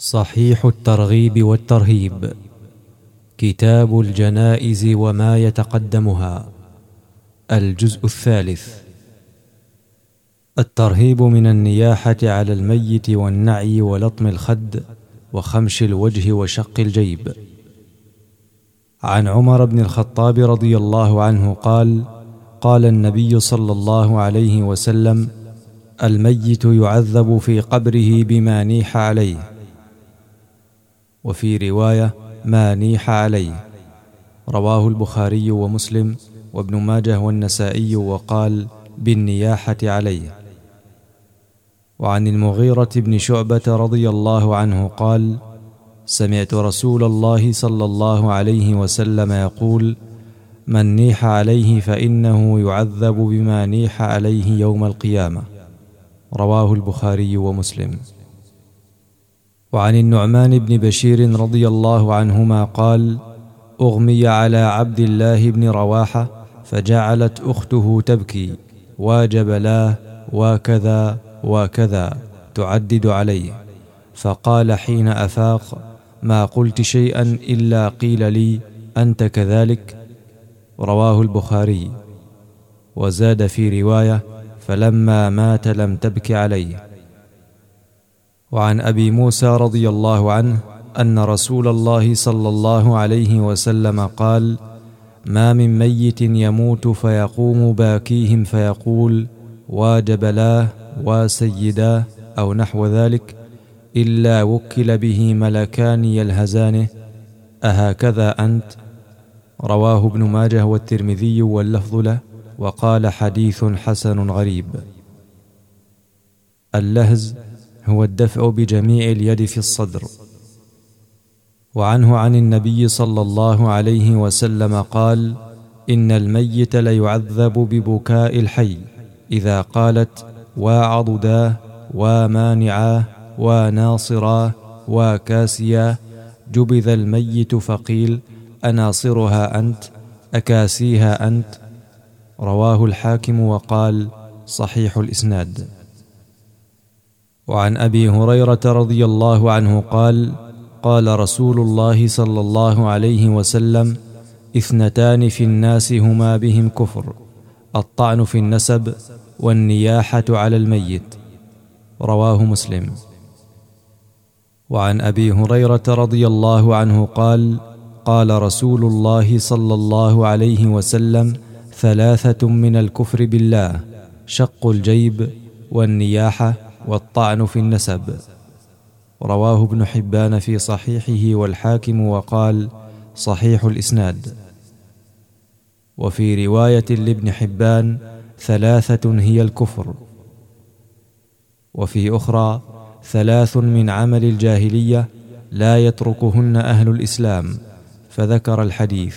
صحيح الترغيب والترهيب، كتاب الجنائز وما يتقدمها، الجزء الثالث. الترهيب من النياحة على الميت والنعي ولطم الخد وخمش الوجه وشق الجيب. عن عمر بن الخطاب رضي الله عنه قال: قال النبي صلى الله عليه وسلم: الميت يعذب في قبره بما نيح عليه، وفي رواية ما نيح عليه. رواه البخاري ومسلم وابن ماجه والنسائي، وقال: بالنياحة عليه. وعن المغيرة بن شعبة رضي الله عنه قال: سمعت رسول الله صلى الله عليه وسلم يقول: من نيح عليه فإنه يعذب بما نيح عليه يوم القيامة. رواه البخاري ومسلم. وعن النعمان بن بشير رضي الله عنهما قال: أغمي على عبد الله بن رواحة فجعلت أخته تبكي: واجبلاه وكذا وكذا، تعدد عليه، فقال حين أفاق: ما قلت شيئا إلا قيل لي أنت كذلك. رواه البخاري. وزاد في رواية: فلما مات لم تبك عليه. وعن أبي موسى رضي الله عنه أن رسول الله صلى الله عليه وسلم قال: ما من ميت يموت فيقوم باكيهم فيقول: واجبلاه وسيداه أو نحو ذلك، إلا وكل به ملكان يلهزانه: أهكذا أنت؟ رواه ابن ماجه والترمذي واللفظ له، وقال: حديث حسن غريب. اللهز هو الدفع بجميع اليد في الصدر. وعنه عن النبي صلى الله عليه وسلم قال: إن الميت ليعذب ببكاء الحي إذا قالت: وعضداه ومانعاه وناصراه وكاسياه، جبذ الميت فقيل: أناصرها أنت؟ أكاسيها أنت؟ رواه الحاكم وقال: صحيح الإسناد. وعن أبي هريرة رضي الله عنه قال: قال رسول الله صلى الله عليه وسلم: اثنتان في الناس هما بهم كفر: الطعن في النسب والنياحة على الميت. رواه مسلم. وعن أبي هريرة رضي الله عنه قال: قال رسول الله صلى الله عليه وسلم: ثلاثة من الكفر بالله: شق الجيب والنياحة والطعن في النسب. رواه ابن حبان في صحيحه والحاكم، وقال: صحيح الإسناد. وفي رواية لابن حبان: ثلاثة هي الكفر. وفي أخرى: ثلاث من عمل الجاهلية لا يتركهن أهل الإسلام، فذكر الحديث.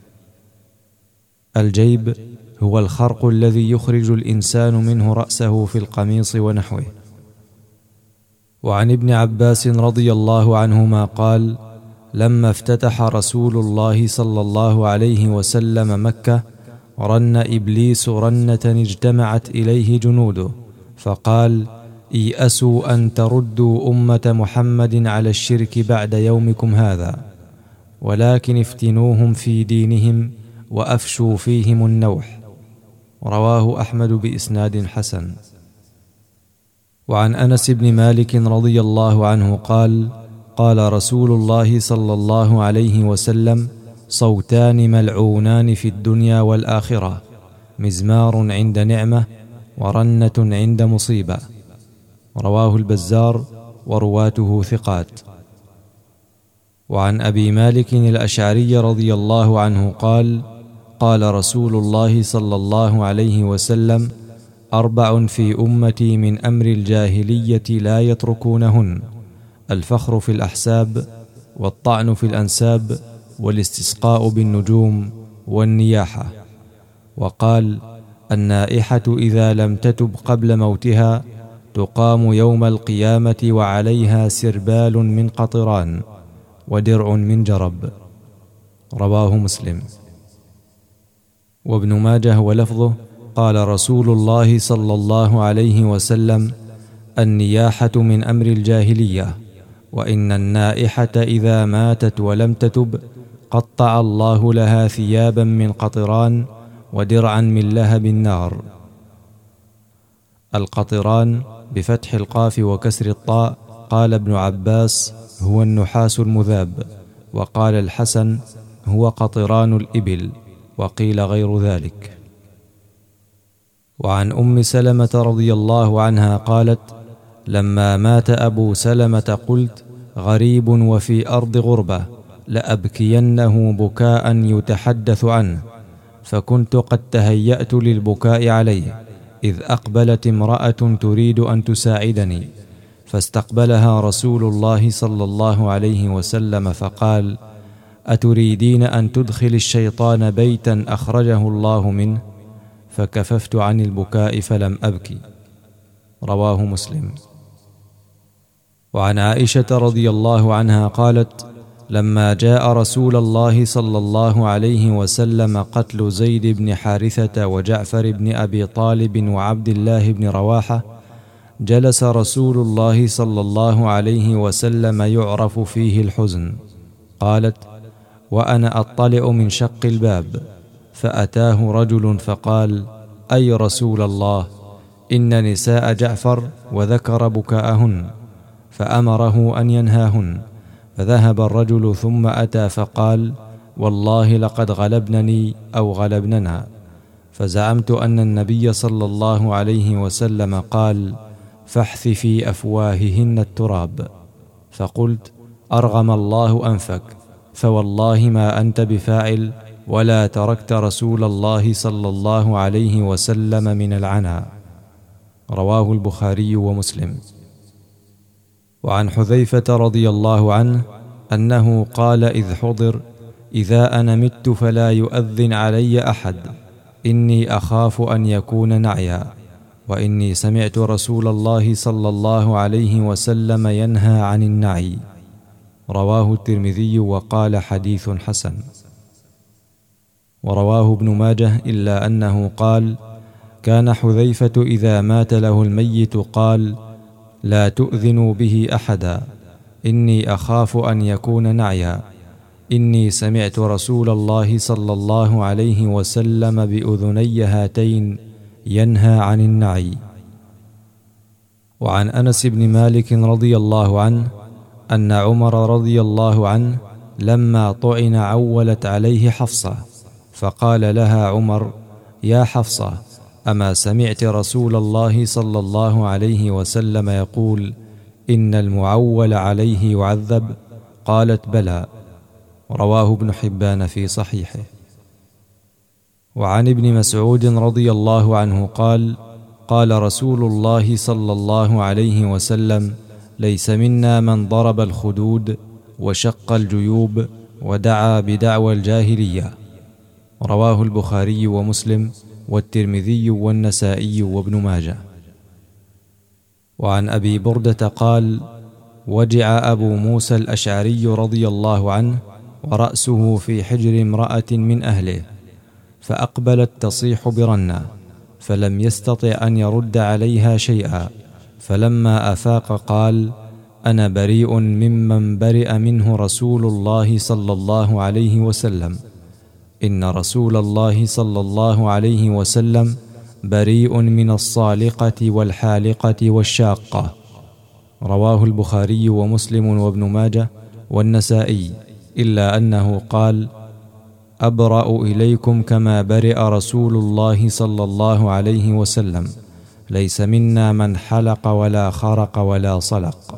الجيب هو الخرق الذي يخرج الإنسان منه رأسه في القميص ونحوه. وعن ابن عباس رضي الله عنهما قال: لما افتتح رسول الله صلى الله عليه وسلم مكة، رن إبليس رنة اجتمعت إليه جنوده، فقال: ايأسوا أن تردوا أمة محمد على الشرك بعد يومكم هذا، ولكن افتنوهم في دينهم وأفشوا فيهم النوح. رواه أحمد بإسناد حسن. وعن أنس بن مالك رضي الله عنه قال: قال رسول الله صلى الله عليه وسلم: صوتان ملعونان في الدنيا والآخرة: مزمار عند نعمة ورنة عند مصيبة. رواه البزار ورواته ثقات. وعن أبي مالك الأشعري رضي الله عنه قال: قال رسول الله صلى الله عليه وسلم: أربع في أمتي من أمر الجاهلية لا يتركونهن: الفخر في الأحساب، والطعن في الأنساب، والاستسقاء بالنجوم، والنياحة. وقال: النائحة إذا لم تتب قبل موتها تقام يوم القيامة وعليها سربال من قطران ودرع من جرب. رواه مسلم. وابن ماجه ولفظه: قال رسول الله صلى الله عليه وسلم: النياحة من أمر الجاهلية، وإن النائحة إذا ماتت ولم تتب قطع الله لها ثيابا من قطران ودرعا من لهب النار. القطران بفتح القاف وكسر الطاء. قال ابن عباس: هو النحاس المذاب. وقال الحسن: هو قطران الإبل. وقيل غير ذلك. وعن أم سلمة رضي الله عنها قالت: لما مات أبو سلمة قلت: غريب وفي أرض غربة، لأبكينه بكاء يتحدث عنه، فكنت قد تهيأت للبكاء عليه، إذ أقبلت امرأة تريد أن تساعدني، فاستقبلها رسول الله صلى الله عليه وسلم فقال: أتريدين أن تدخل الشيطان بيتا أخرجه الله منه؟ فكففت عن البكاء فلم أبكي. رواه مسلم. وعن عائشة رضي الله عنها قالت: لما جاء رسول الله صلى الله عليه وسلم قتل زيد بن حارثة وجعفر بن أبي طالب وعبد الله بن رواحة، جلس رسول الله صلى الله عليه وسلم يعرف فيه الحزن. قالت: وأنا أطلع من شق الباب، فأتاه رجل فقال: أي رسول الله، إن نساء جعفر، وذكر بكاءهن، فأمره أن ينهاهن. فذهب الرجل ثم أتى فقال: والله لقد غلبنني أو غلبننا. فزعمت أن النبي صلى الله عليه وسلم قال: فاحث في أفواههن التراب. فقلت: أرغم الله أنفك، فوالله ما أنت بفاعل، ولا تركت رسول الله صلى الله عليه وسلم من العنا. رواه البخاري ومسلم. وعن حذيفة رضي الله عنه أنه قال إذ حضر: إذا أنا مت فلا يؤذن علي أحد، إني أخاف أن يكون نعيا، وإني سمعت رسول الله صلى الله عليه وسلم ينهى عن النعي. رواه الترمذي وقال: حديث حسن. ورواه ابن ماجه إلا أنه قال: كان حذيفة إذا مات له الميت قال: لا تؤذنوا به أحدا، إني أخاف أن يكون نعيا، إني سمعت رسول الله صلى الله عليه وسلم بأذني هاتين ينهى عن النعي. وعن أنس بن مالك رضي الله عنه أن عمر رضي الله عنه لما طعن عولت عليه حفصة، فقال لها عمر: يا حفصة، أما سمعت رسول الله صلى الله عليه وسلم يقول: إن المعول عليه يعذب؟ قالت: بلى. رواه ابن حبان في صحيحه. وعن ابن مسعود رضي الله عنه قال: قال رسول الله صلى الله عليه وسلم: ليس منا من ضرب الخدود وشق الجيوب ودعا بدعوى الجاهلية. رواه البخاري ومسلم والترمذي والنسائي وابن ماجه. وعن أبي بردة قال: وجع أبو موسى الأشعري رضي الله عنه ورأسه في حجر امرأة من أهله، فأقبلت تصيح برنة، فلم يستطع أن يرد عليها شيئا، فلما أفاق قال: أنا بريء ممن برئ منه رسول الله صلى الله عليه وسلم، إن رسول الله صلى الله عليه وسلم بريء من الصالقة والحالقة والشاقة. رواه البخاري ومسلم وابن ماجه والنسائي، إلا أنه قال: أبرأ إليكم كما برئ رسول الله صلى الله عليه وسلم، ليس منا من حلق ولا خرق ولا صلق.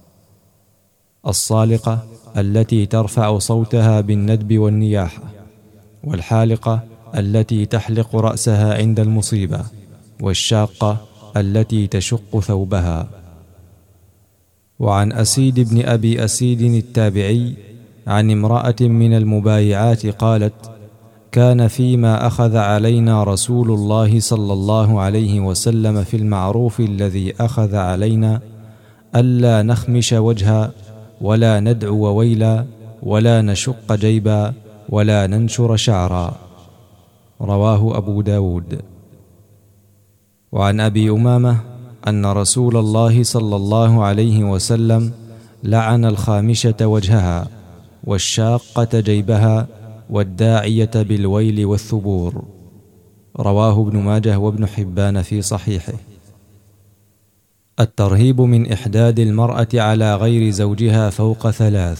الصالقة التي ترفع صوتها بالندب والنياحة، والحالقة التي تحلق رأسها عند المصيبة، والشاقة التي تشق ثوبها. وعن أسيد بن أبي أسيد التابعي عن امرأة من المبايعات قالت: كان فيما أخذ علينا رسول الله صلى الله عليه وسلم في المعروف الذي أخذ علينا ألا نخمش وجها، ولا ندعو ويلا، ولا نشق جيبا، ولا ننشر شعرا. رواه أبو داود. وعن أبي أمامة أن رسول الله صلى الله عليه وسلم لعن الخامشة وجهها، والشاقة جيبها، والداعية بالويل والثبور. رواه ابن ماجه وابن حبان في صحيحه. الترهيب من إحداد المرأة على غير زوجها فوق 3.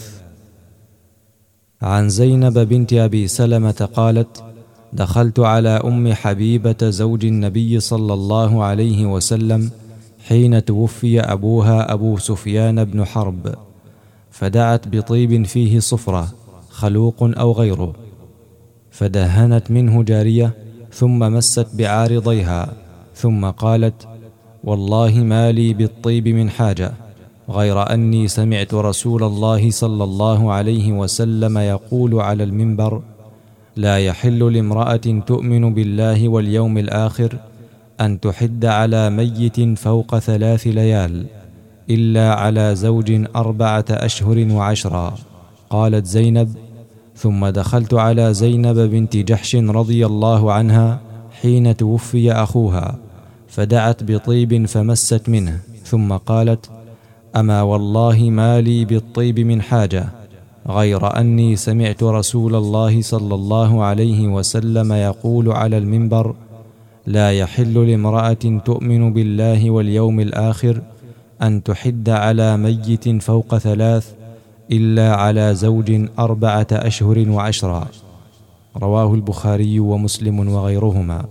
عن زينب بنت أبي سلمة قالت: دخلت على أم حبيبة زوج النبي صلى الله عليه وسلم حين توفي أبوها أبو سفيان بن حرب، فدعت بطيب فيه صفرة خلوق أو غيره، فدهنت منه جارية، ثم مست بعارضيها، ثم قالت: والله ما لي بالطيب من حاجة، غير أني سمعت رسول الله صلى الله عليه وسلم يقول على المنبر: لا يحل لامرأة تؤمن بالله واليوم الآخر أن تحد على ميت فوق 3 ليال إلا على زوج 4 أشهر و10. قالت زينب: ثم دخلت على زينب بنت جحش رضي الله عنها حين توفي أخوها، فدعت بطيب فمست منه، ثم قالت: أما والله ما لي بالطيب من حاجة، غير أني سمعت رسول الله صلى الله عليه وسلم يقول على المنبر: لا يحل لامرأة تؤمن بالله واليوم الآخر أن تحد على ميت فوق 3 إلا على زوج 4 أشهر و10. رواه البخاري ومسلم وغيرهما.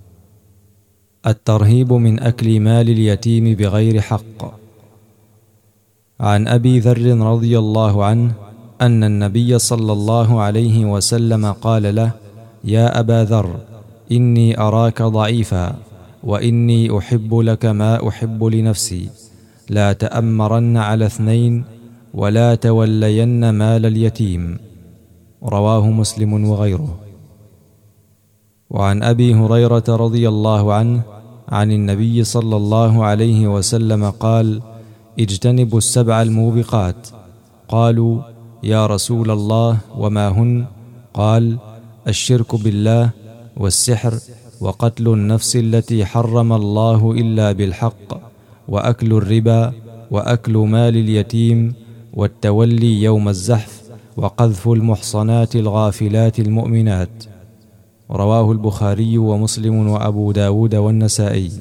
الترهيب من أكل مال اليتيم بغير حق. عن أبي ذر رضي الله عنه أن النبي صلى الله عليه وسلم قال له: يا أبا ذر، إني أراك ضعيفا، وإني أحب لك ما أحب لنفسي، لا تأمرن على 2 ولا تولين مال اليتيم. رواه مسلم وغيره. وعن أبي هريرة رضي الله عنه عن النبي صلى الله عليه وسلم قال: اجتنبوا السبع الموبقات. قالوا: يا رسول الله وما هن؟ قال: الشرك بالله، والسحر، وقتل النفس التي حرم الله إلا بالحق، وأكل الربا، وأكل مال اليتيم، والتولي يوم الزحف، وقذف المحصنات الغافلات المؤمنات. رواه البخاري ومسلم وأبو داود والنسائي.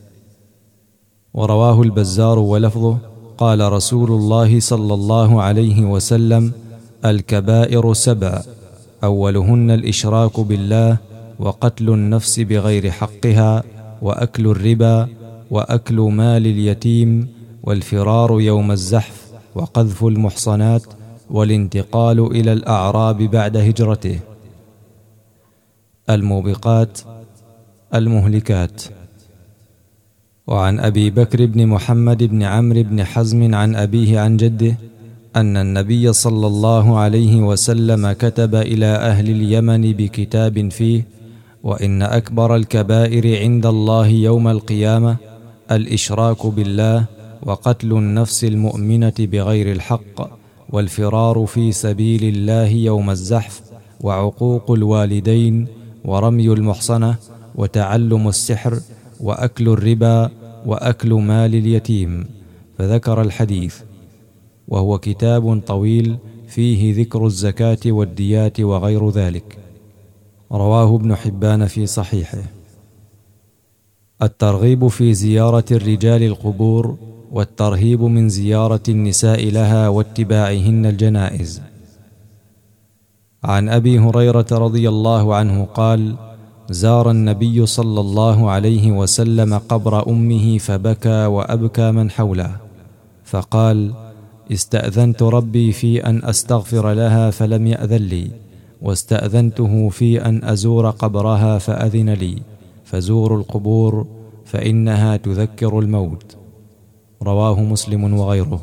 ورواه البزار ولفظه: قال رسول الله صلى الله عليه وسلم: الكبائر 7، أولهن الإشراك بالله، وقتل النفس بغير حقها، وأكل الربا، وأكل مال اليتيم، والفرار يوم الزحف، وقذف المحصنات، والانتقال إلى الأعراب بعد هجرته. الموبقات المهلكات. وعن أبي بكر بن محمد بن عمرو بن حزم عن أبيه عن جده أن النبي صلى الله عليه وسلم كتب إلى أهل اليمن بكتاب فيه: وإن أكبر الكبائر عند الله يوم القيامة الإشراك بالله، وقتل النفس المؤمنة بغير الحق، والفرار في سبيل الله يوم الزحف، وعقوق الوالدين، ورمي المحصنة، وتعلم السحر، وأكل الربا، وأكل مال اليتيم. فذكر الحديث، وهو كتاب طويل فيه ذكر الزكاة والديات وغير ذلك. رواه ابن حبان في صحيحه. الترغيب في زيارة الرجال القبور، والترهيب من زيارة النساء لها واتباعهن الجنائز. عن أبي هريرة رضي الله عنه قال: زار النبي صلى الله عليه وسلم قبر أمه فبكى وأبكى من حوله، فقال: استأذنت ربي في أن أستغفر لها فلم يأذن لي، واستأذنته في أن أزور قبرها فأذن لي، فزوروا القبور فإنها تذكر الموت. رواه مسلم وغيره.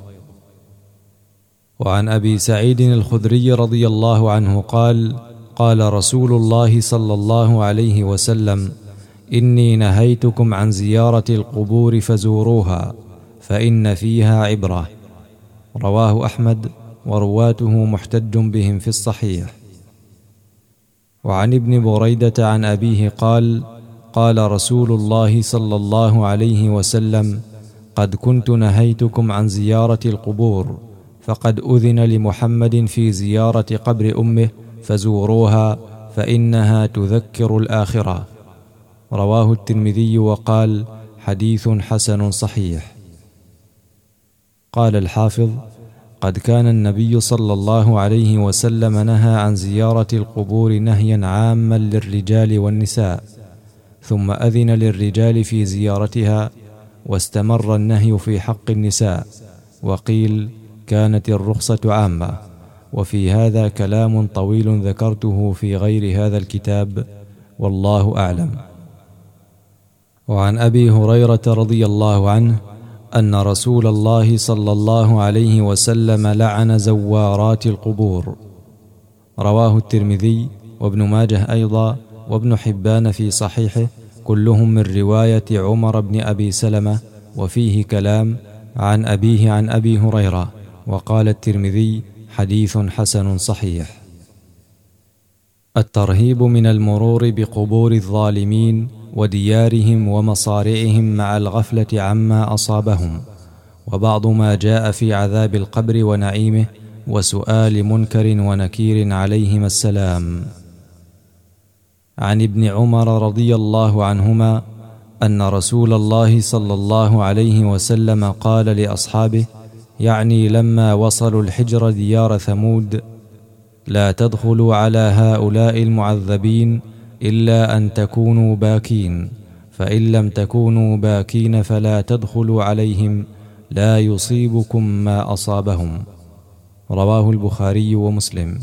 وعن أبي سعيد الخدري رضي الله عنه قال: قال رسول الله صلى الله عليه وسلم: إني نهيتكم عن زيارة القبور فزوروها، فإن فيها عبرة. رواه أحمد، ورواته محتج بهم في الصحيح. وعن ابن بريدة عن أبيه قال: قال رسول الله صلى الله عليه وسلم: قد كنت نهيتكم عن زيارة القبور، فقد أذن لمحمد في زيارة قبر أمه فزوروها فإنها تذكر الآخرة. رواه الترمذي وقال: حديث حسن صحيح. قال الحافظ: قد كان النبي صلى الله عليه وسلم نهى عن زيارة القبور نهيا عاما للرجال والنساء، ثم أذن للرجال في زيارتها، واستمر النهي في حق النساء، وقيل كانت الرخصة عامة. وفي هذا كلام طويل ذكرته في غير هذا الكتاب، والله أعلم. وعن أبي هريرة رضي الله عنه أن رسول الله صلى الله عليه وسلم لعن زوارات القبور. رواه الترمذي وابن ماجه أيضا وابن حبان في صحيحه، كلهم من رواية عمر بن أبي سلمة، وفيه كلام عن أبيه عن أبي هريرة. وقال الترمذي: حديث حسن صحيح. الترهيب من المرور بقبور الظالمين وديارهم ومصارعهم مع الغفلة عما أصابهم، وبعض ما جاء في عذاب القبر ونعيمه وسؤال منكر ونكير عليهما السلام. عن ابن عمر رضي الله عنهما أن رسول الله صلى الله عليه وسلم قال لأصحابه، يعني لما وصلوا الحجر ديار ثمود: لا تدخلوا على هؤلاء المعذبين إلا أن تكونوا باكين، فإن لم تكونوا باكين فلا تدخلوا عليهم، لا يصيبكم ما أصابهم. رواه البخاري ومسلم.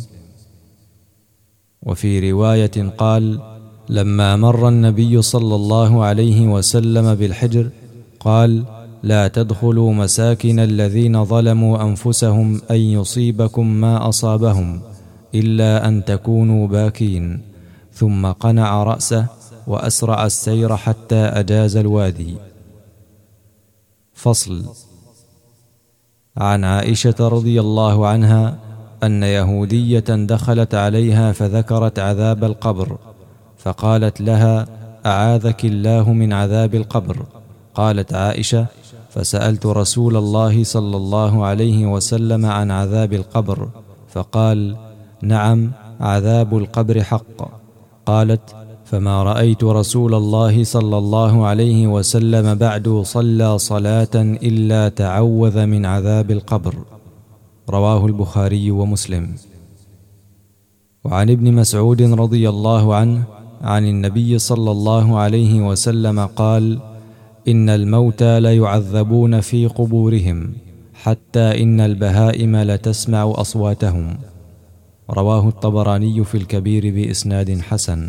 وفي رواية قال: لما مر النبي صلى الله عليه وسلم بالحجر قال: لا تدخلوا مساكن الذين ظلموا أنفسهم أن يصيبكم ما أصابهم إلا أن تكونوا باكين، ثم قنع رأسه وأسرع السير حتى أجاز الوادي. فصل. عن عائشة رضي الله عنها أن يهودية دخلت عليها فذكرت عذاب القبر، فقالت لها: أعاذك الله من عذاب القبر. قالت عائشة: فسألت رسول الله صلى الله عليه وسلم عن عذاب القبر، فقال: نعم، عذاب القبر حق. قالت: فما رأيت رسول الله صلى الله عليه وسلم بعد صلى صلاة إلا تعوذ من عذاب القبر. رواه البخاري ومسلم. وعن ابن مسعود رضي الله عنه عن النبي صلى الله عليه وسلم قال: إن الموتى ليعذبون في قبورهم حتى إن البهائم لتسمع أصواتهم. رواه الطبراني في الكبير بإسناد حسن.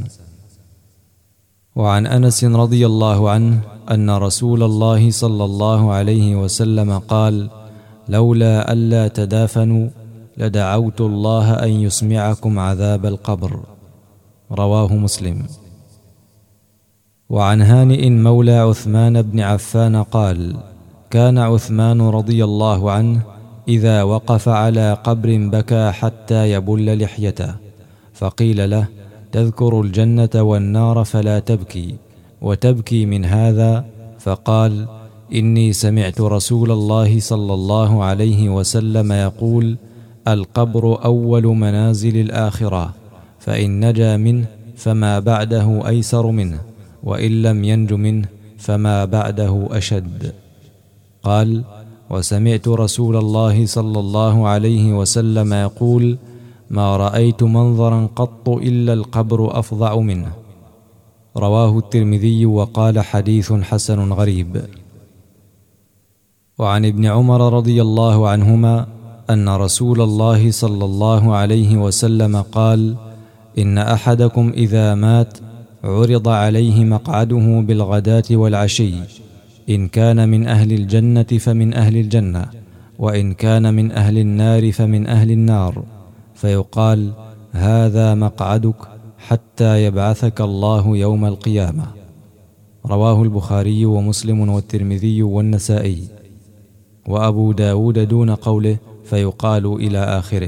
وعن أنس رضي الله عنه أن رسول الله صلى الله عليه وسلم قال: لولا ألا تدافنوا لدعوت الله أن يسمعكم عذاب القبر. رواه مسلم. وعن هانئ مولى عثمان بن عفان قال: كان عثمان رضي الله عنه إذا وقف على قبر بكى حتى يبل لحيته، فقيل له: تذكر الجنة والنار فلا تبكي، وتبكي من هذا؟ فقال: إني سمعت رسول الله صلى الله عليه وسلم يقول: القبر أول منازل الآخرة، فإن نجا منه فما بعده أيسر منه، وإن لم ينج منه فما بعده أشد. قال: وسمعت رسول الله صلى الله عليه وسلم يقول: ما رأيت منظرا قط إلا القبر أفظع منه. رواه الترمذي وقال: حديث حسن غريب. وعن ابن عمر رضي الله عنهما أن رسول الله صلى الله عليه وسلم قال: إن أحدكم إذا مات عرض عليه مقعده بالغداة والعشي، إن كان من أهل الجنة فمن أهل الجنة، وإن كان من أهل النار فمن أهل النار، فيقال: هذا مقعدك حتى يبعثك الله يوم القيامة. رواه البخاري ومسلم والترمذي والنسائي، وأبو داود دون قوله فيقال إلى آخره.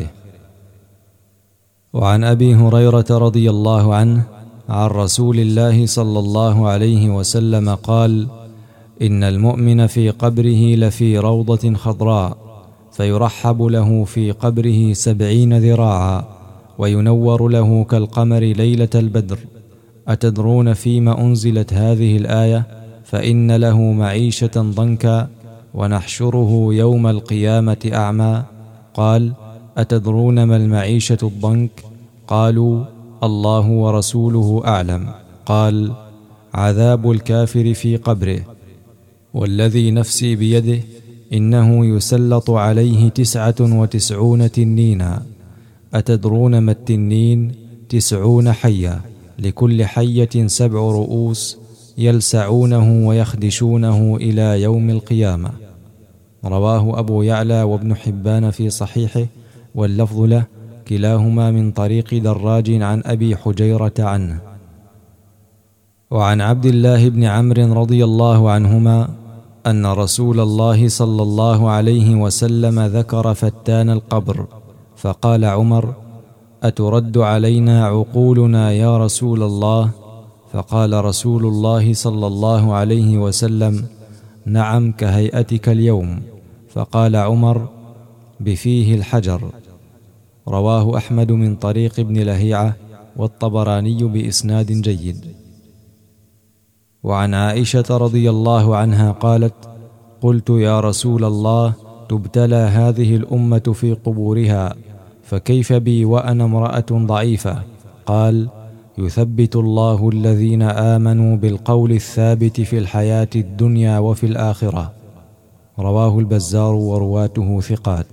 وعن أبي هريرة رضي الله عنه عن رسول الله صلى الله عليه وسلم قال: إن المؤمن في قبره لفي روضة خضراء، فيرحب له في قبره 70 ذراعا، وينور له كالقمر ليلة البدر. أتدرون فيما أنزلت هذه الآية؟ فإن له معيشة ضنكا ونحشره يوم القيامة أعمى. قال: أتدرون ما المعيشة الضنك؟ قالوا: الله ورسوله أعلم. قال: عذاب الكافر في قبره، والذي نفسي بيده إنه يسلط عليه 99 تنينا. أتدرون ما التنين؟ 90 حية، لكل حية 7 رؤوس، يلسعونه ويخدشونه إلى يوم القيامة. رواه أبو يعلى وابن حبان في صحيحه، واللفظ له، كلاهما من طريق دراج عن أبي حجيرة عنه. وعن عبد الله بن عمرو رضي الله عنهما أن رسول الله صلى الله عليه وسلم ذكر فتان القبر، فقال عمر: أترد علينا عقولنا يا رسول الله؟ فقال رسول الله صلى الله عليه وسلم: نعم، كهيئتك اليوم. فقال عمر: بفيه الحجر. رواه أحمد من طريق ابن لهيعة، والطبراني بإسناد جيد. وعن عائشة رضي الله عنها قالت: قلت يا رسول الله، تبتلى هذه الأمة في قبورها، فكيف بي وأنا امرأة ضعيفة؟ قال: يثبت الله الذين آمنوا بالقول الثابت في الحياة الدنيا وفي الآخرة. رواه البزار ورواته ثقات.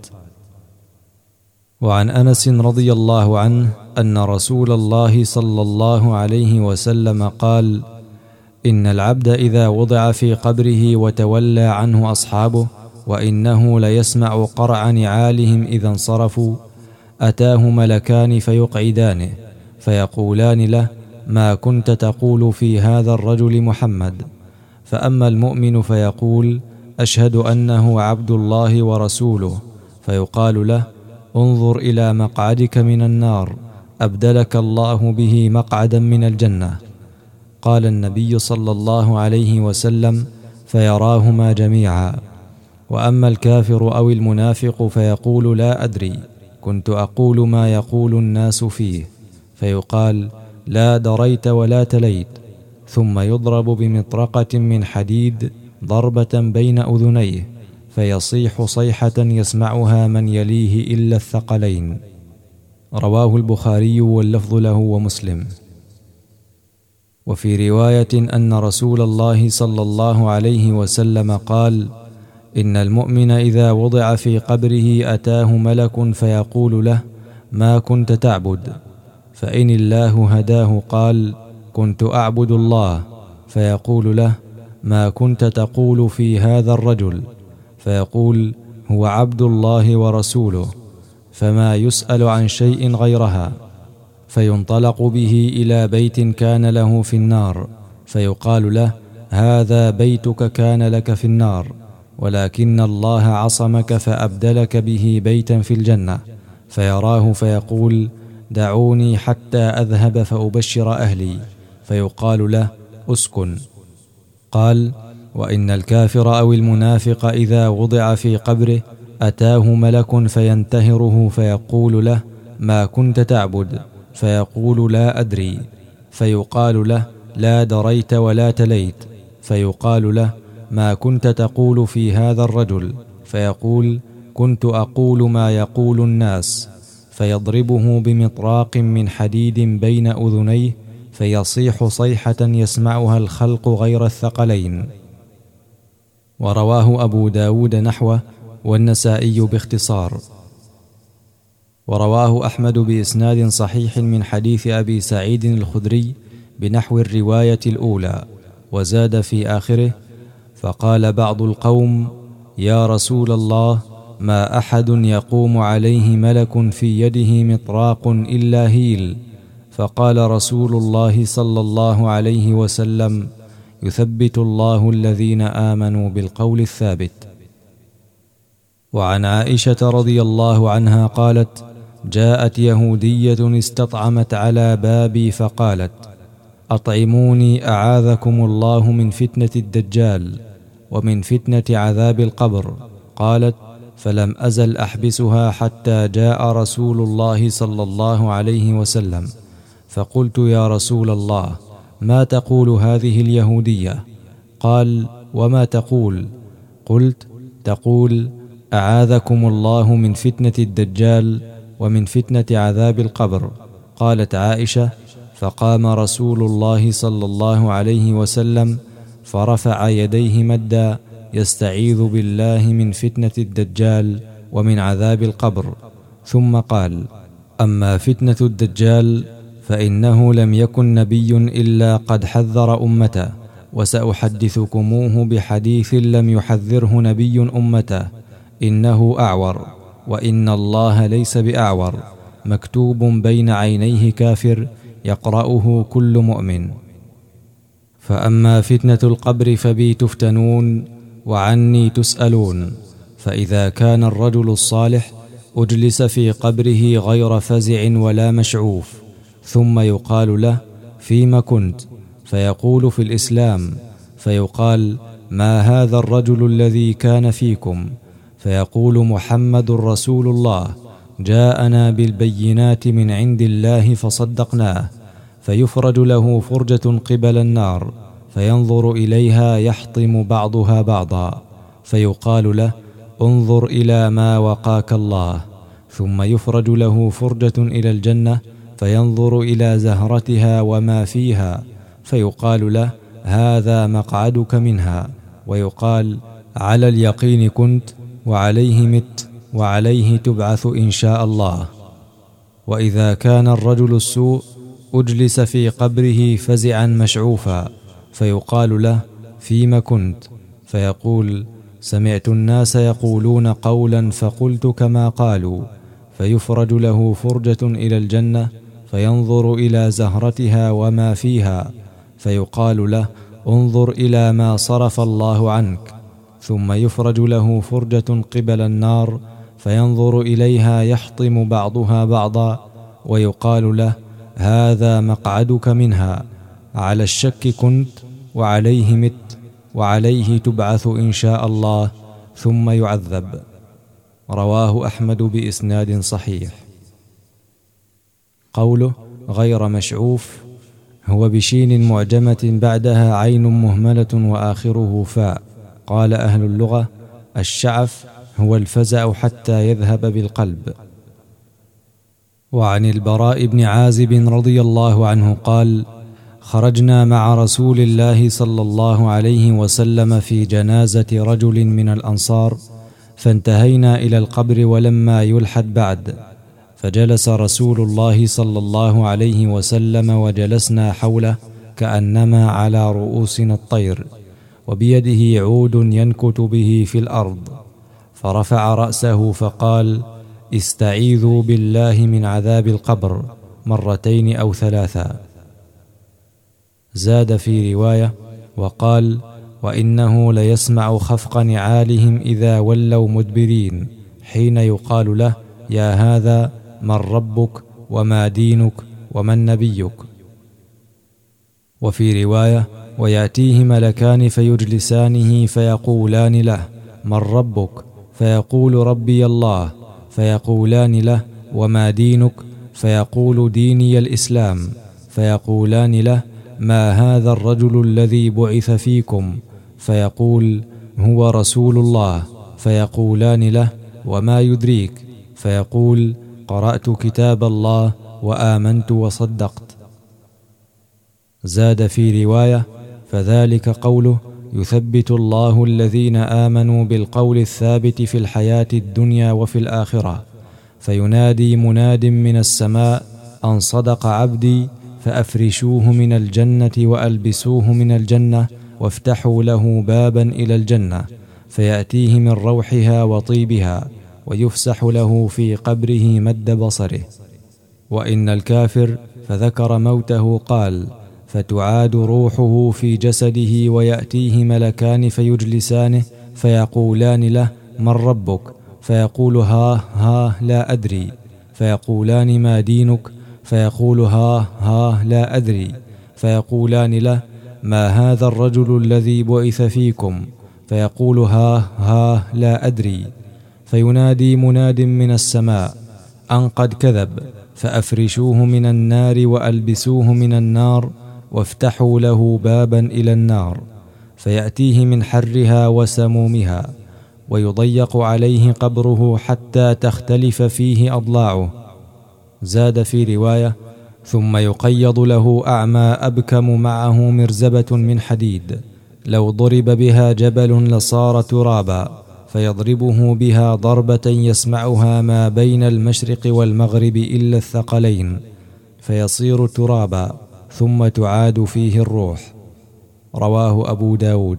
وعن أنس رضي الله عنه أن رسول الله صلى الله عليه وسلم قال: إن العبد إذا وضع في قبره وتولى عنه أصحابه، وإنه ليسمع قرع نعالهم إذا انصرفوا، أتاه ملكان فيقعدانه، فيقولان له: ما كنت تقول في هذا الرجل محمد؟ فأما المؤمن فيقول: أشهد أنه عبد الله ورسوله، فيقال له: انظر إلى مقعدك من النار، أبدلك الله به مقعدا من الجنة. قال النبي صلى الله عليه وسلم: فيراهما جميعا. وأما الكافر أو المنافق فيقول: لا أدري، كنت أقول ما يقول الناس فيه، فيقال: لا دريت ولا تليت، ثم يضرب بمطرقة من حديد ضربة بين أذنيه، فيصيح صيحة يسمعها من يليه إلا الثقلين. رواه البخاري واللفظ له ومسلم. وفي رواية أن رسول الله صلى الله عليه وسلم قال: إن المؤمن إذا وضع في قبره أتاه ملك فيقول له: ما كنت تعبد؟ فإن الله هداه قال: كنت أعبد الله. فيقول له: ما كنت تقول في هذا الرجل؟ فيقول: هو عبد الله ورسوله. فما يسأل عن شيء غيرها. فينطلق به إلى بيت كان له في النار، فيقال له: هذا بيتك كان لك في النار، ولكن الله عصمك فأبدلك به بيتا في الجنة. فيراه فيقول: دعوني حتى أذهب فأبشر أهلي. فيقال له: أسكن. قال: وإن الكافر أو المنافق إذا وضع في قبره أتاه ملك فينتهره فيقول له: ما كنت تعبد؟ فيقول: لا أدري. فيقال له: لا دريت ولا تليت. فيقال له: ما كنت تقول في هذا الرجل؟ فيقول: كنت أقول ما يقول الناس. فيضربه بمطراق من حديد بين أذنيه، فيصيح صيحة يسمعها الخلق غير الثقلين. ورواه أبو داود نحوه، والنسائي باختصار. ورواه أحمد بإسناد صحيح من حديث أبي سعيد الخدري بنحو الرواية الأولى، وزاد في آخره: فقال بعض القوم: يا رسول الله، ما أحد يقوم عليه ملك في يده مطراق إلا هيل. فقال رسول الله صلى الله عليه وسلم: يثبت الله الذين آمنوا بالقول الثابت. وعن عائشة رضي الله عنها قالت: جاءت يهودية استطعمت على بابي فقالت: أطعموني أعاذكم الله من فتنة الدجال ومن فتنة عذاب القبر. قالت: فلم أزل أحبسها حتى جاء رسول الله صلى الله عليه وسلم، فقلت: يا رسول الله، ما تقول هذه اليهودية؟ قال: وما تقول؟ قلت: تقول: أعاذكم الله من فتنة الدجال ومن فتنة عذاب القبر. قالت عائشة: فقام رسول الله صلى الله عليه وسلم فرفع يديه مدا يستعيذ بالله من فتنة الدجال ومن عذاب القبر، ثم قال: أما فتنة الدجال فإنه لم يكن نبي إلا قد حذر أمته، وسأحدثكموه بحديث لم يحذره نبي أمته: إنه أعور، وإن الله ليس بأعور، مكتوب بين عينيه كافر يقرأه كل مؤمن. فأما فتنة القبر فبي تفتنون وعني تسألون. فإذا كان الرجل الصالح أجلس في قبره غير فزع ولا مشعوف، ثم يقال له: فيم كنت؟ فيقول: في الإسلام. فيقال: ما هذا الرجل الذي كان فيكم؟ فيقول: محمد رسول الله، جاءنا بالبينات من عند الله فصدقناه. فيفرج له فرجة قبل النار، فينظر إليها يحطم بعضها بعضا، فيقال له: انظر إلى ما وقاك الله. ثم يفرج له فرجة إلى الجنة، فينظر إلى زهرتها وما فيها، فيقال له: هذا مقعدك منها. ويقال: على اليقين كنت، وعليه مت، وعليه تبعث إن شاء الله. وإذا كان الرجل السوء أجلس في قبره فزعا مشعوفا، فيقال له: فيم كنت؟ فيقول: سمعت الناس يقولون قولا فقلت كما قالوا. فيفرج له فرجة إلى الجنة، فينظر إلى زهرتها وما فيها، فيقال له: انظر إلى ما صرف الله عنك. ثم يفرج له فرجة قبل النار، فينظر إليها يحطم بعضها بعضا، ويقال له: هذا مقعدك منها، على الشك كنت، وعليه مت، وعليه تبعث إن شاء الله، ثم يعذب. رواه أحمد بإسناد صحيح. قوله غير مشعوف هو بشين معجمة بعدها عين مهملة وآخره فاء. قال أهل اللغة: الشعف هو الفزع حتى يذهب بالقلب. وعن البراء بن عازب رضي الله عنه قال: خرجنا مع رسول الله صلى الله عليه وسلم في جنازة رجل من الأنصار، فانتهينا إلى القبر ولما يلحد بعد، فجلس رسول الله صلى الله عليه وسلم وجلسنا حوله كأنما على رؤوسنا الطير، وبيده عود ينكت به في الأرض، فرفع رأسه فقال: استعيذوا بالله من عذاب القبر مرتين أو ثلاثا. زاد في رواية وقال: وإنه ليسمع خفق نعالهم إذا ولوا مدبرين، حين يقال له: يا هذا، من ربك وما دينك ومن نبيك. وفي رواية: ويأتيه ملكان فيجلسانه فيقولان له: من ربك؟ فيقول: ربي الله. فيقولان له: وما دينك؟ فيقول: ديني الإسلام. فيقولان له: ما هذا الرجل الذي بعث فيكم؟ فيقول: هو رسول الله. فيقولان له: وما يدريك؟ فيقول: قرأت كتاب الله وآمنت وصدقت. زاد في رواية: فذلك قوله: يثبت الله الذين آمنوا بالقول الثابت في الحياة الدنيا وفي الآخرة. فينادي مناد من السماء: أن صدق عبدي، فأفرشوه من الجنة وألبسوه من الجنة، وافتحوا له بابا إلى الجنة، فيأتيه من روحها وطيبها، ويفسح له في قبره مد بصره. وإن الكافر فذكر موته قال: فتعاد روحه في جسده، ويأتيه ملكان فيجلسانه فيقولان له: من ربك؟ فيقول: ها لا أدري. فيقولان: ما دينك؟ فيقول: ها لا أدري. فيقولان له: ما هذا الرجل الذي بعث فيكم؟ فيقول: ها لا أدري. فينادي مناد من السماء أن قد كذب، فأفرشوه من النار وألبسوه من النار وافتحوا له بابا إلى النار، فيأتيه من حرها وسمومها، ويضيق عليه قبره حتى تختلف فيه أضلاعه. زاد في رواية: ثم يقيض له أعمى أبكم معه مرزبة من حديد، لو ضرب بها جبل لصار ترابا، فيضربه بها ضربة يسمعها ما بين المشرق والمغرب إلا الثقلين، فيصير ترابا، ثم تعاد فيه الروح. رواه أبو داود.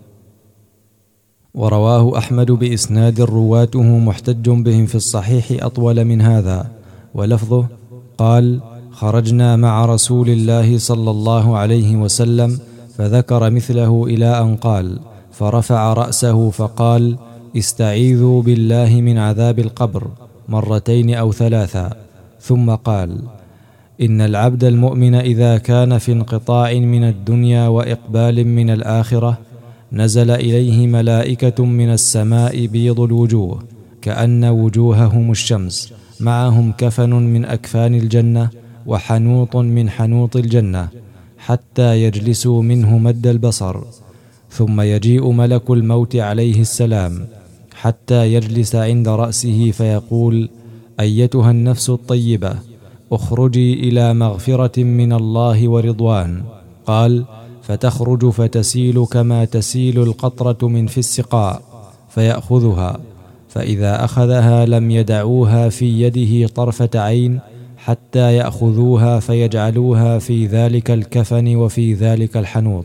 ورواه أحمد بإسناد رواته محتج بهم في الصحيح أطول من هذا، ولفظه: قال: خرجنا مع رسول الله صلى الله عليه وسلم، فذكر مثله إلى أن قال: فرفع رأسه فقال: استعيذوا بالله من عذاب القبر، مرتين أو ثلاثا، ثم قال: إن العبد المؤمن إذا كان في انقطاع من الدنيا وإقبال من الآخرة، نزل إليه ملائكة من السماء بيض الوجوه كأن وجوههم الشمس، معهم كفن من أكفان الجنة وحنوط من حنوط الجنة، حتى يجلسوا منه مد البصر، ثم يجيء ملك الموت عليه السلام حتى يجلس عند رأسه فيقول: أيتها النفس الطيبة، اخرجي إلى مغفرة من الله ورضوان. قال: فتخرج فتسيل كما تسيل القطرة من في السقاء، فيأخذها، فإذا أخذها لم يدعوها في يده طرفة عين حتى يأخذوها فيجعلوها في ذلك الكفن وفي ذلك الحنوط،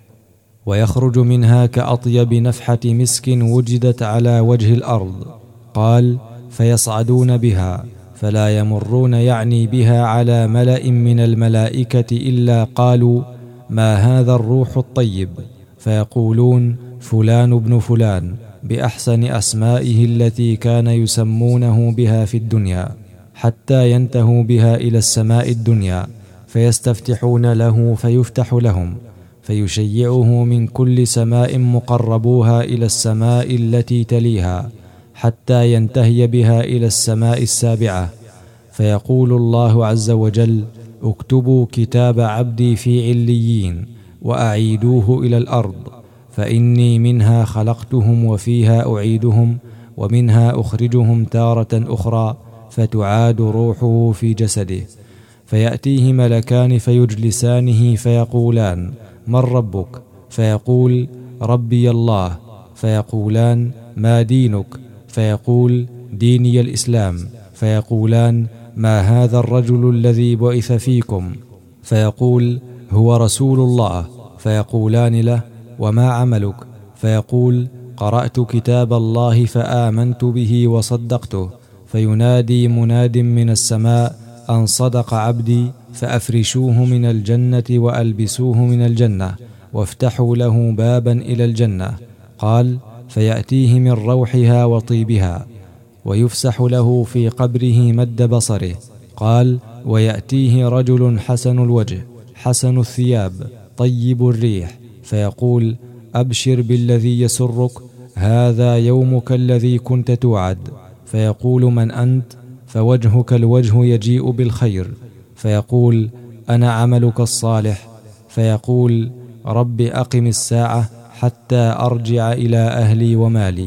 ويخرج منها كأطيب نفحة مسك وجدت على وجه الأرض. قال: فيصعدون بها، فلا يمرون يعني بها على ملأ من الملائكة إلا قالوا: ما هذا الروح الطيب؟ فيقولون: فلان ابن فلان، بأحسن أسمائه التي كان يسمونه بها في الدنيا، حتى ينتهوا بها إلى السماء الدنيا، فيستفتحون له فيفتح لهم، فيشيعه من كل سماء مقربوها إلى السماء التي تليها، حتى ينتهي بها إلى السماء السابعة، فيقول الله عز وجل: اكتبوا كتاب عبدي في عليين، وأعيدوه إلى الأرض، فإني منها خلقتهم وفيها أعيدهم، ومنها أخرجهم تارة أخرى، فتعاد روحه في جسده. فيأتيه ملكان فيجلسانه فيقولان: من ربك؟ فيقول: ربي الله. فيقولان: ما دينك؟ فيقول: ديني الإسلام. فيقولان: ما هذا الرجل الذي بعث فيكم؟ فيقول: هو رسول الله. فيقولان له: وما عملك؟ فيقول: قرأت كتاب الله فآمنت به وصدقته. فينادي مناد من السماء: أن صدق عبدي، فأفرشوه من الجنة وألبسوه من الجنة، وافتحوا له بابا إلى الجنة. قال: فيأتيه من روحها وطيبها، ويفسح له في قبره مد بصره. قال: ويأتيه رجل حسن الوجه حسن الثياب طيب الريح، فيقول: أبشر بالذي يسرك، هذا يومك الذي كنت توعد. فيقول: من أنت؟ فوجهك الوجه يجيء بالخير. فيقول: أنا عملك الصالح. فيقول: رب أقم الساعة حتى أرجع إلى أهلي ومالي.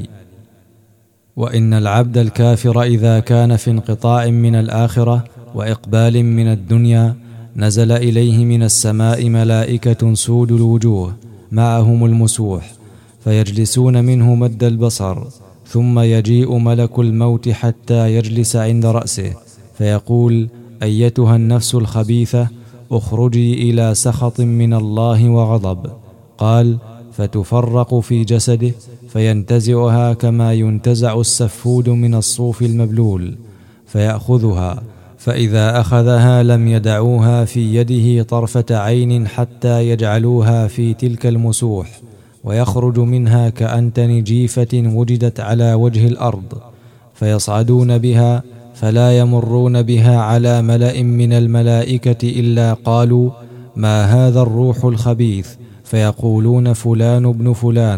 وإن العبد الكافر إذا كان في انقطاع من الآخرة وإقبال من الدنيا، نزل إليه من السماء ملائكة سود الوجوه معهم المسوح، فيجلسون منه مد البصر، ثم يجيء ملك الموت حتى يجلس عند رأسه، فيقول: أيتها النفس الخبيثة، اخرجي إلى سخط من الله وغضب. قال: فتفرق في جسده، فينتزعها كما ينتزع السفود من الصوف المبلول، فيأخذها، فإذا أخذها لم يدعوها في يده طرفة عين حتى يجعلوها في تلك المسوح، ويخرج منها كأنتن جيفة وجدت على وجه الأرض، فيصعدون بها، فلا يمرون بها على ملأ من الملائكة إلا قالوا: ما هذا الروح الخبيث؟ فيقولون: فلان ابن فلان،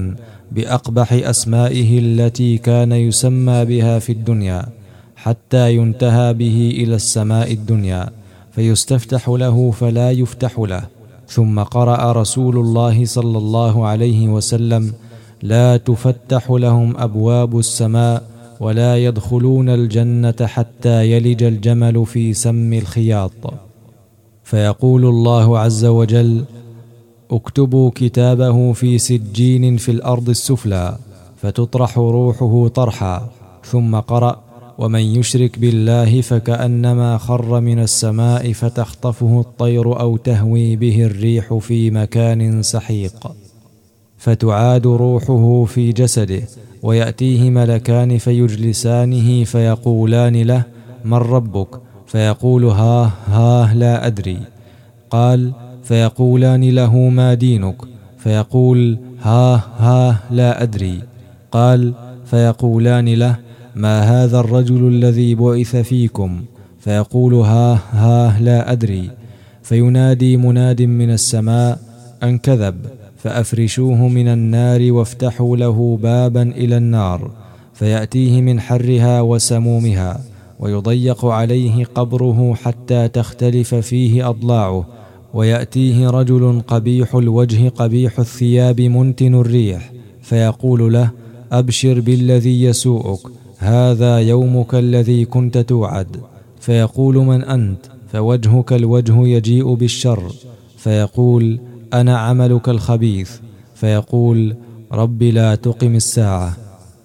بأقبح أسمائه التي كان يسمى بها في الدنيا، حتى ينتهى به إلى السماء الدنيا فيستفتح له فلا يفتح له. ثم قرأ رسول الله صلى الله عليه وسلم: لا تفتح لهم أبواب السماء ولا يدخلون الجنة حتى يلج الجمل في سم الخياط. فيقول الله عز وجل: اكتبوا كتابه في سجين في الأرض السفلى، فتطرح روحه طرحا. ثم قرأ: ومن يشرك بالله فكأنما خر من السماء فتخطفه الطير أو تهوي به الريح في مكان سحيق. فتعاد روحه في جسده، ويأتيه ملكان فيجلسانه فيقولان له: من ربك؟ فيقول: ها لا أدري. قال: فيقولان له: ما دينك؟ فيقول: ها لا أدري. قال: فيقولان له: ما هذا الرجل الذي بعث فيكم؟ فيقول: ها لا أدري. فينادي مناد من السماء: أن كذب، فأفرشوه من النار وافتحوا له بابا إلى النار، فيأتيه من حرها وسمومها، ويضيق عليه قبره حتى تختلف فيه أضلاعه، ويأتيه رجل قبيح الوجه قبيح الثياب منتن الريح، فيقول له: أبشر بالذي يسوءك، هذا يومك الذي كنت توعد. فيقول: من أنت؟ فوجهك الوجه يجيء بالشر. فيقول: أنا عملك الخبيث. فيقول: رب لا تقم الساعة.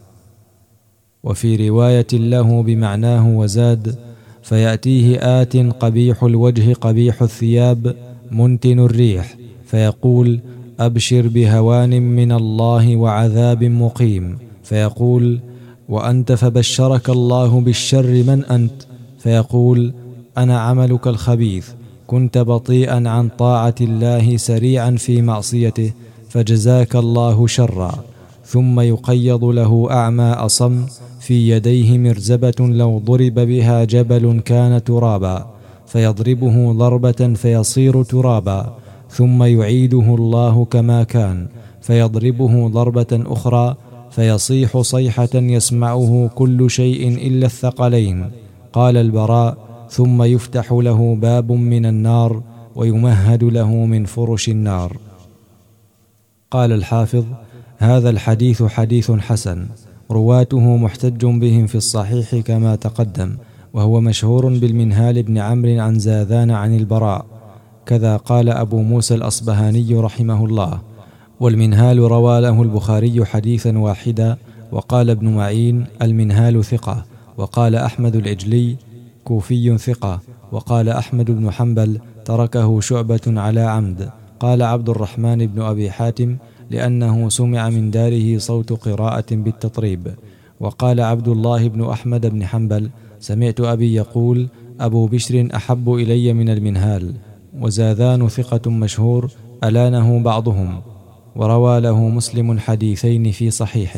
وفي رواية له بمعناه وزاد: فيأتيه آت قبيح الوجه قبيح الثياب منتن الريح، فيقول: أبشر بهوان من الله وعذاب مقيم. فيقول: وأنت؟ فبشرك الله بالشر، من أنت؟ فيقول: أنا عملك الخبيث، كنت بطيئا عن طاعة الله سريعا في معصيته، فجزاك الله شرا. ثم يقيض له أعمى أصم في يديه مرزبة لو ضرب بها جبل كان ترابا، فيضربه ضربة فيصير ترابا، ثم يعيده الله كما كان فيضربه ضربة أخرى فيصيح صيحة يسمعه كل شيء إلا الثقلين. قال البراء: ثم يفتح له باب من النار ويمهد له من فرش النار. قال الحافظ: هذا الحديث حديث حسن، رواته محتج بهم في الصحيح كما تقدم، وهو مشهور بالمنهال بن عمرو عن زاذان عن البراء. كذا قال أبو موسى الأصبهاني رحمه الله. والمنهال روى له البخاري حديثا واحدا. وقال ابن معين: المنهال ثقة. وقال أحمد العجلي: كوفي ثقة. وقال أحمد بن حنبل: تركه شعبة على عمد. قال عبد الرحمن بن أبي حاتم: لأنه سمع من داره صوت قراءة بالتطريب. وقال عبد الله بن أحمد بن حنبل: سمعت أبي يقول: أبو بشر أحب إلي من المنهال. وزاذان ثقة مشهور ألانه بعضهم. وروى له مسلم حديثين في صحيحه.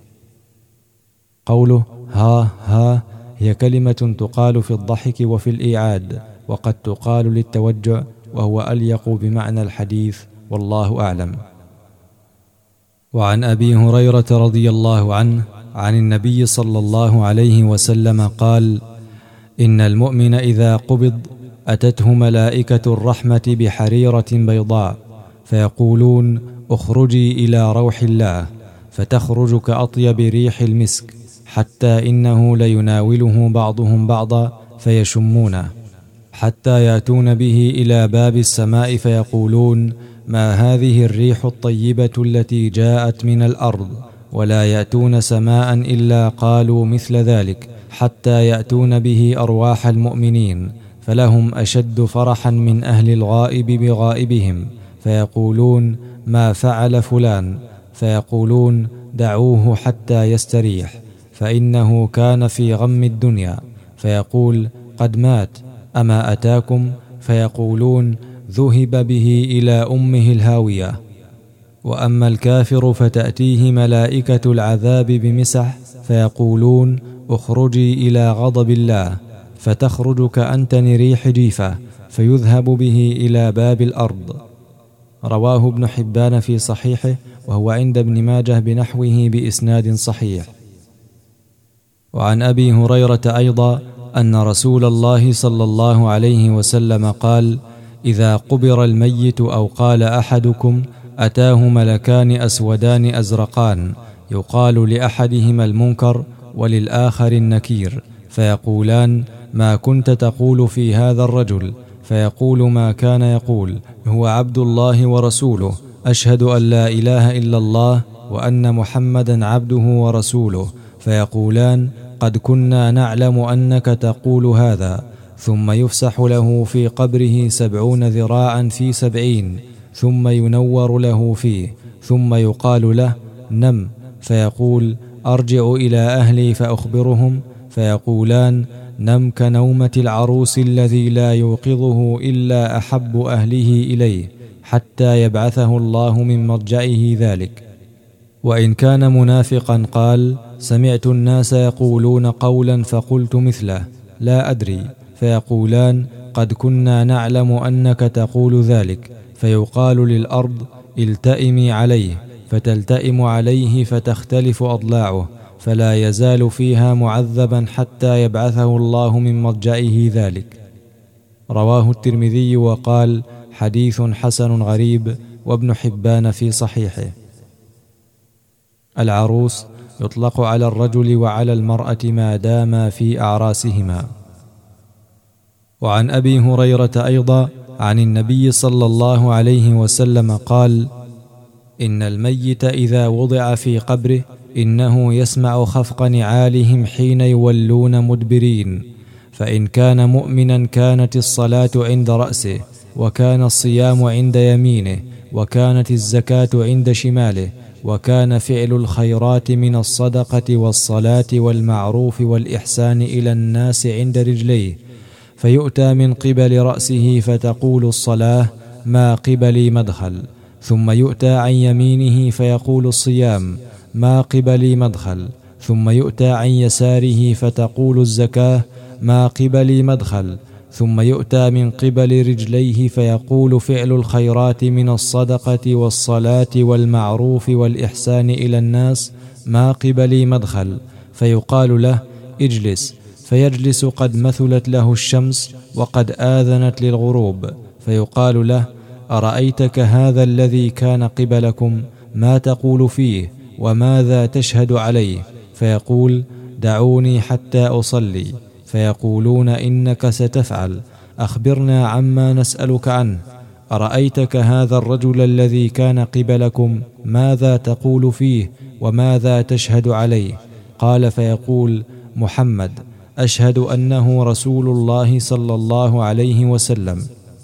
قوله ها هي كلمة تقال في الضحك وفي الإيعاد، وقد تقال للتوجع، وهو أليق بمعنى الحديث، والله أعلم. وعن أبي هريرة رضي الله عنه عن النبي صلى الله عليه وسلم قال: إن المؤمن إذا قبض أتته ملائكة الرحمة بحريرة بيضاء، فيقولون: اخرجي إلى روح الله، فتخرج كأطيب ريح المسك، حتى إنه ليناوله بعضهم بعضا فيشمونه، حتى يأتون به إلى باب السماء فيقولون: ما هذه الريح الطيبة التي جاءت من الأرض؟ ولا يأتون سماء إلا قالوا مثل ذلك، حتى يأتون به أرواح المؤمنين، فلهم أشد فرحا من أهل الغائب بغائبهم، فيقولون: ما فعل فلان؟ فيقولون: دعوه حتى يستريح، فإنه كان في غم الدنيا. فيقول: قد مات، أما أتاكم؟ فيقولون: ذهب به إلى أمه الهاوية. وأما الكافر فتأتيه ملائكة العذاب بمسح، فيقولون: اخرجي إلى غضب الله، فتخرج كأنتن ريح جيفة، فيذهب به إلى باب الأرض. رواه ابن حبان في صحيحه، وهو عند ابن ماجه بنحوه بإسناد صحيح. وعن أبي هريرة أيضا أن رسول الله صلى الله عليه وسلم قال: إذا قبر الميت أو قال أحدكم أتاه ملكان أسودان أزرقان يقال لأحدهما المنكر وللآخر النكير، فيقولان: ما كنت تقول في هذا الرجل؟ فيقول: ما كان يقول، هو عبد الله ورسوله، أشهد أن لا إله إلا الله وأن محمدا عبده ورسوله. فيقولان: قد كنا نعلم أنك تقول هذا. ثم يفسح له في قبره 70 ذراعا في 70، ثم ينور له فيه، ثم يقال له: نم. فيقول: أرجع إلى أهلي فأخبرهم. فيقولان: نم كنومة العروس الذي لا يوقظه إلا أحب أهله إليه حتى يبعثه الله من مرجعه ذلك. وإن كان منافقا قال: سمعت الناس يقولون قولا فقلت مثله، لا أدري. فيقولان: قد كنا نعلم أنك تقول ذلك. فيقال للأرض: التئمي عليه، فتلتئم عليه فتختلف أضلاعه، فلا يزال فيها معذبا حتى يبعثه الله من مرجعه ذلك. رواه الترمذي وقال: حديث حسن غريب، وابن حبان في صحيحه. العروس يطلق على الرجل وعلى المرأة ما داما في أعراسهما. وعن أبي هريرة أيضا عن النبي صلى الله عليه وسلم قال: إن الميت إذا وضع في قبره إنه يسمع خفق نعالهم حين يولون مدبرين، فإن كان مؤمنا كانت الصلاة عند رأسه، وكان الصيام عند يمينه، وكانت الزكاة عند شماله، وكان فعل الخيرات من الصدقة والصلاة والمعروف والإحسان إلى الناس عند رجليه. فيؤتى من قبل رأسه فتقول الصلاة: ما قبلي مدخل. ثم يؤتى عن يمينه فيقول الصيام: ما قبلي مدخل. ثم يؤتى عن يساره فتقول الزكاة: ما قبلي مدخل. ثم يؤتى من قبل رجليه فيقول فعل الخيرات من الصدقة والصلاة والمعروف والإحسان إلى الناس: ما قبلي مدخل. فيقال له: اجلس. فيجلس قد مثلت له الشمس وقد آذنت للغروب. فيقال له: أرأيتك هذا الذي كان قبلكم، ما تقول فيه وماذا تشهد عليه؟ فيقول: دعوني حتى أصلي. فيقولون: إنك ستفعل، أخبرنا عما نسألك عنه. أرأيتك هذا الرجل الذي كان قبلكم، ماذا تقول فيه وماذا تشهد عليه؟ قال: فيقول: محمد، أشهد أنه رسول الله صلى الله عليه وسلم،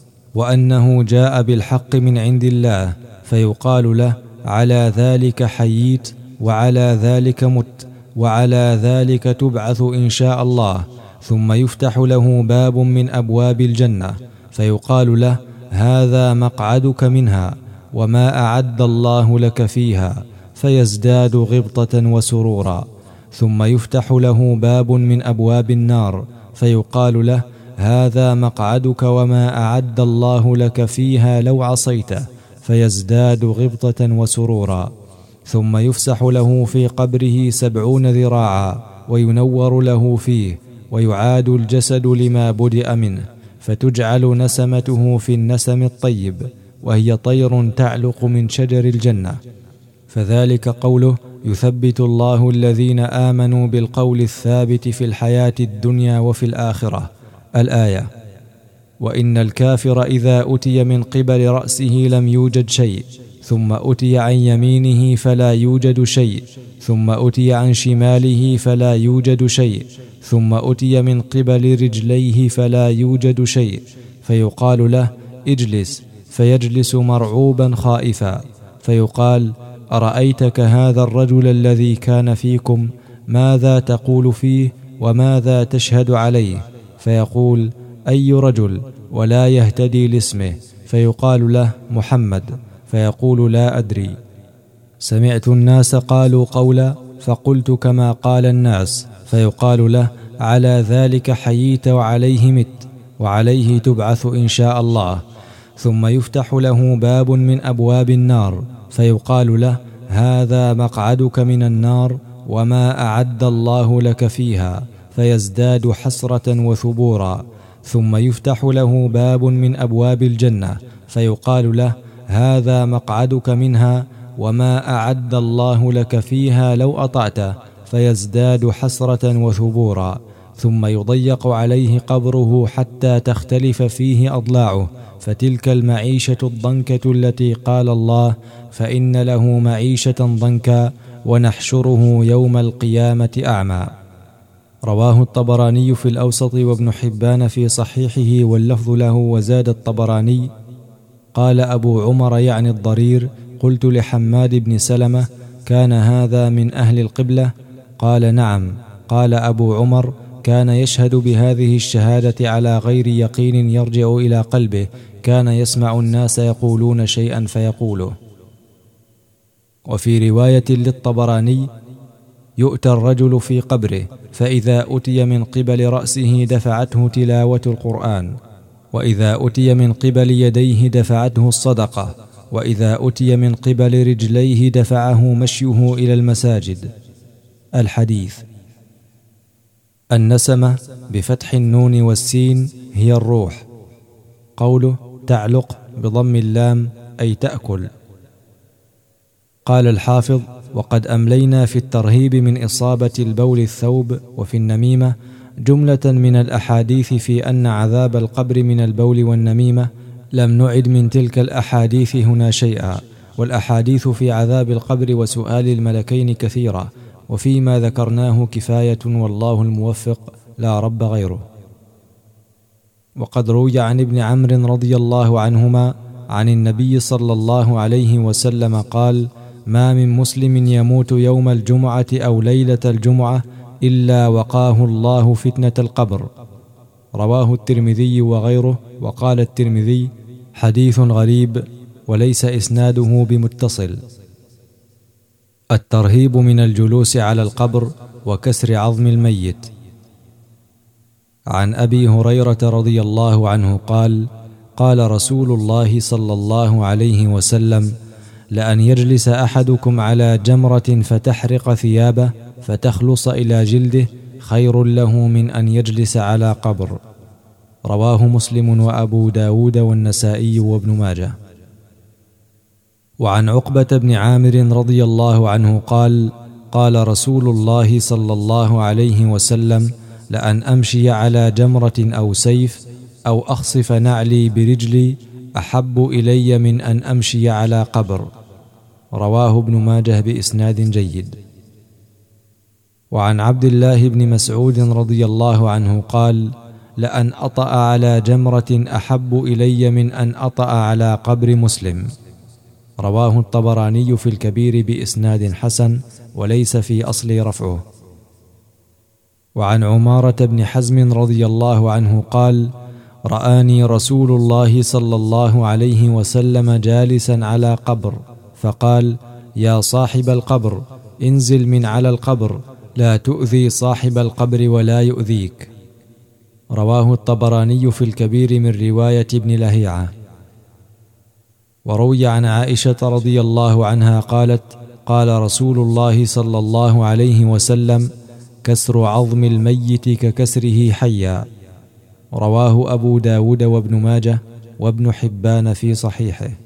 وأنه جاء بالحق من عند الله. فيقال له: على ذلك حييت، وعلى ذلك مت، وعلى ذلك تبعث إن شاء الله. ثم يفتح له باب من أبواب الجنة، فيقال له: هذا مقعدك منها، وما أعد الله لك فيها. فيزداد غبطة وسرورا. ثم يفتح له باب من أبواب النار، فيقال له: هذا مقعدك وما أعد الله لك فيها لو عصيته. فيزداد غبطة وسرورا. ثم يفسح له في قبره 70 ذراعا، وينور له فيه، ويعاد الجسد لما بدأ منه، فتجعل نسمته في النسم الطيب، وهي طير تعلق من شجر الجنة. فذلك قوله: يثبت الله الذين آمنوا بالقول الثابت في الحياة الدنيا وفي الآخرة. الآية. وإن الكافر إذا أتي من قبل رأسه لم يوجد شيء، ثم أتي عن يمينه فلا يوجد شيء، ثم أتي عن شماله فلا يوجد شيء، ثم أتي من قبل رجليه فلا يوجد شيء. فيقال له: اجلس. فيجلس مرعوبا خائفا. فيقال: أرأيتك هذا الرجل الذي كان فيكم، ماذا تقول فيه وماذا تشهد عليه؟ فيقول: أي رجل؟ ولا يهتدي لاسمه. فيقال له: محمد. فيقول: لا أدري. سمعت الناس قالوا قولا فقلت كما قال الناس. فيقال له: على ذلك حييت وعليه مت، وعليه تبعث إن شاء الله. ثم يفتح له باب من أبواب النار فيقال له: هذا مقعدك من النار وما أعد الله لك فيها، فيزداد حسرة وثبورا. ثم يفتح له باب من أبواب الجنة فيقال له: هذا مقعدك منها وما أعد الله لك فيها لو أطعته، فيزداد حسرة وثبورا. ثم يضيق عليه قبره حتى تختلف فيه أضلاعه، فتلك المعيشة الضنكة التي قال الله: فإن له معيشة ضنكا ونحشره يوم القيامة أعمى. رواه الطبراني في الأوسط وابن حبان في صحيحه واللفظ له. وزاد الطبراني: قال أبو عمر يعني الضرير: قلت لحماد بن سلمة: كان هذا من أهل القبلة؟ قال: نعم. قال أبو عمر: كان يشهد بهذه الشهادة على غير يقين يرجع إلى قلبه، كان يسمع الناس يقولون شيئا فيقوله. وفي رواية للطبراني: يؤتى الرجل في قبره، فإذا أتي من قبل رأسه دفعته تلاوة القرآن، وإذا أتي من قبل يديه دفعته الصدقة، وإذا أتي من قبل رجليه دفعه مشيه إلى المساجد. الحديث. النسمة بفتح النون والسين هي الروح. قوله تعلق بضم اللام أي تأكل. قال الحافظ: وقد أملينا في الترهيب من إصابة البول الثوب وفي النميمة جملة من الأحاديث في أن عذاب القبر من البول والنميمة. لم نعد من تلك الأحاديث هنا شيئا، والأحاديث في عذاب القبر وسؤال الملكين كثيرة، وفيما ذكرناه كفاية، والله الموفق، لا رب غيره. وقد روي عن ابن عمرو رضي الله عنهما عن النبي صلى الله عليه وسلم قال: ما من مسلم يموت يوم الجمعة أو ليلة الجمعة إلا وقاه الله فتنة القبر. رواه الترمذي وغيره. وقال الترمذي: حديث غريب وليس إسناده بمتصل. الترهيب من الجلوس على القبر وكسر عظم الميت. عن أبي هريرة رضي الله عنه قال: قال رسول الله صلى الله عليه وسلم: لأن يجلس أحدكم على جمرة فتحرق ثيابه فتخلص إلى جلده خير له من أن يجلس على قبر. رواه مسلم وأبو داود والنسائي وابن ماجه. وعن عقبة بن عامر رضي الله عنه قال: قال رسول الله صلى الله عليه وسلم: لأن أمشي على جمرة أو سيف أو أخصف نعلي برجلي أحب إلي من أن أمشي على قبر. رواه ابن ماجه بإسناد جيد. وعن عبد الله بن مسعود رضي الله عنه قال: لأن أطأ على جمرة أحب إلي من أن أطأ على قبر مسلم. رواه الطبراني في الكبير بإسناد حسن، وليس في أصل رفعه. وعن عمارة بن حزم رضي الله عنه قال: رآني رسول الله صلى الله عليه وسلم جالسا على قبر، فقال: يا صاحب القبر انزل من على القبر، لا تؤذي صاحب القبر ولا يؤذيك. رواه الطبراني في الكبير من رواية ابن لهيعة. وروي عن عائشة رضي الله عنها قالت: قال رسول الله صلى الله عليه وسلم: كسر عظم الميت ككسره حيا. رواه أبو داود وابن ماجه وابن حبان في صحيحه.